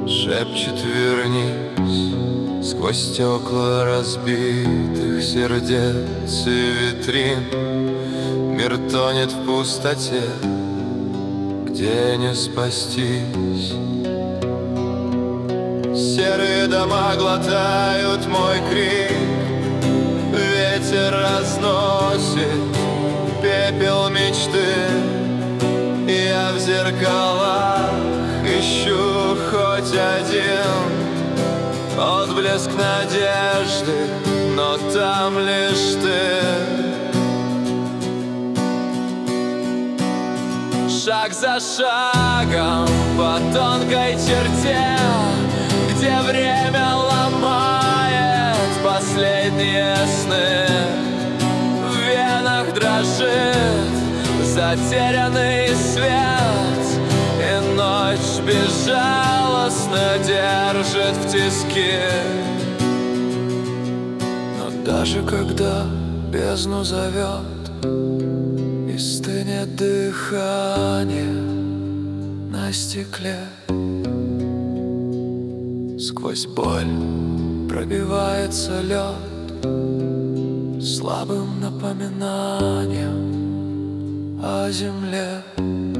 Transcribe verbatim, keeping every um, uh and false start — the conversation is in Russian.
Шепчет: вернись. Сквозь стекла разбитых сердец и витрин мир тонет в пустоте, где не спастись. Серые дома глотают мой крик, ветер разносит пепел мечты. Я в зеркалах ищу хоть один отблеск надежды, но там лишь ты. Шаг за шагом по тонкой черте, где время ломает последние сны. В венах дрожит затерянный свет, и ночь безжалостно держит в тиски. Но даже когда бездну зовет и стынет дыхание на стекле, сквозь боль пробивается лед слабым напоминанием о земле.